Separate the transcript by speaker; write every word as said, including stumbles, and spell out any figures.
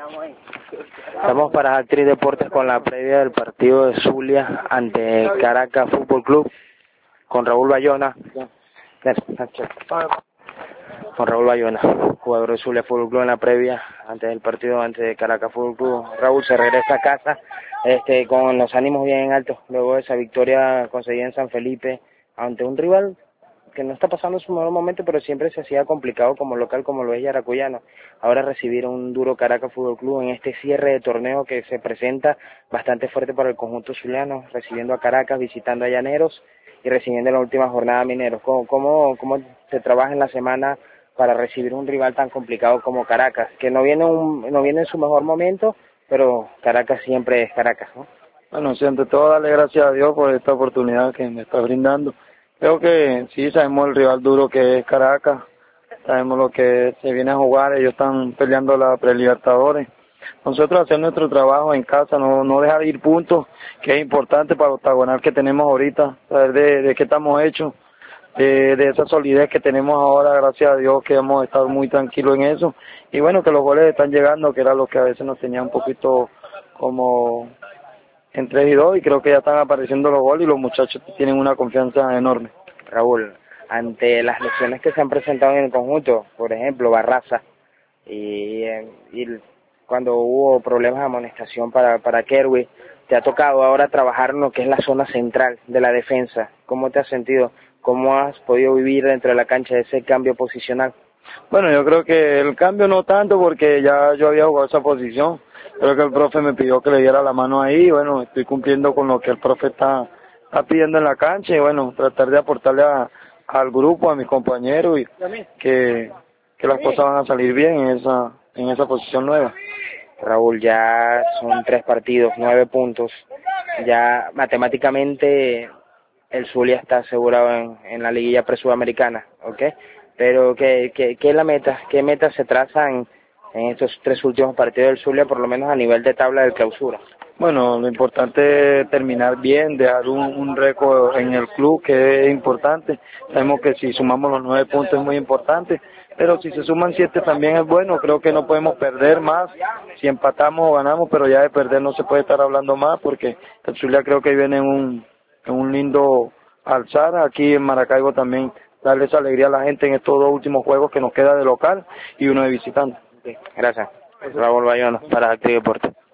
Speaker 1: Estamos para Actriz Deportes con la previa del partido de Zulia ante Caracas Fútbol Club con Raúl Bayona. Con Raúl Bayona, jugador de Zulia Fútbol Club en la previa antes del partido ante Caracas Fútbol Club. Raúl se regresa a casa este, con los ánimos bien altos luego de esa victoria conseguida en San Felipe ante un rival que no está pasando su mejor momento, pero siempre se hacía complicado como local, como lo es Yaracuyano. Ahora recibir un duro Caracas Fútbol Club en este cierre de torneo que se presenta bastante fuerte para el conjunto zuliano, recibiendo a Caracas, visitando a Llaneros y recibiendo en la última jornada a Mineros. ¿Cómo, cómo, cómo se trabaja en la semana para recibir un rival tan complicado como Caracas, que no viene, un, no viene en su mejor momento, pero Caracas siempre es Caracas, ¿no?
Speaker 2: Bueno, sí, ante todo darle gracias a Dios por esta oportunidad que me está brindando. Creo que sí, sabemos el rival duro que es Caracas, sabemos lo que se viene a jugar, ellos están peleando la Prelibertadores. Nosotros hacer nuestro trabajo en casa, no, no dejar ir puntos, que es importante para el octagonal que tenemos ahorita, saber de, de qué estamos hechos, de, de esa solidez que tenemos ahora, gracias a Dios que hemos estado muy tranquilos en eso. Y bueno, que los goles están llegando, que era lo que a veces nos tenía un poquito como en tres y dos, y creo que ya están apareciendo los goles y los muchachos tienen una confianza enorme.
Speaker 1: Raúl, ante las lesiones que se han presentado en el conjunto, por ejemplo, Barraza, y, y cuando hubo problemas de amonestación para, para Kerwin, te ha tocado ahora trabajar en lo que es la zona central de la defensa. ¿Cómo te has sentido? ¿Cómo has podido vivir dentro de la cancha ese cambio posicional?
Speaker 2: Bueno, yo creo que el cambio no tanto porque ya yo había jugado esa posición. Creo que el profe me pidió que le diera la mano ahí, bueno, estoy cumpliendo con lo que el profe está, está pidiendo en la cancha y bueno, tratar de aportarle a, al grupo, a mis compañeros y que, que las cosas van a salir bien en esa, en esa posición nueva.
Speaker 1: Raúl, ya son tres partidos, nueve puntos, ya matemáticamente el Zulia está asegurado en, en la liguilla pre-sudamericana, ¿ok? Pero ¿qué, qué, qué es la meta? ¿Qué metas se trazan en estos tres últimos partidos del Zulia, por lo menos a nivel de tabla de clausura?
Speaker 2: Bueno, lo importante es terminar bien, dejar un, un récord en el club, que es importante. Sabemos que si sumamos los nueve puntos es muy importante, pero si se suman siete también es bueno. Creo que no podemos perder más. Si empatamos o ganamos, pero ya de perder no se puede estar hablando más, porque el Zulia creo que viene en un, en un lindo alzar. Aquí en Maracaibo también darle esa alegría a la gente en estos dos últimos juegos que nos queda de local y uno de visitante.
Speaker 1: Gracias. Raúl Bayona para Actriz Deportes.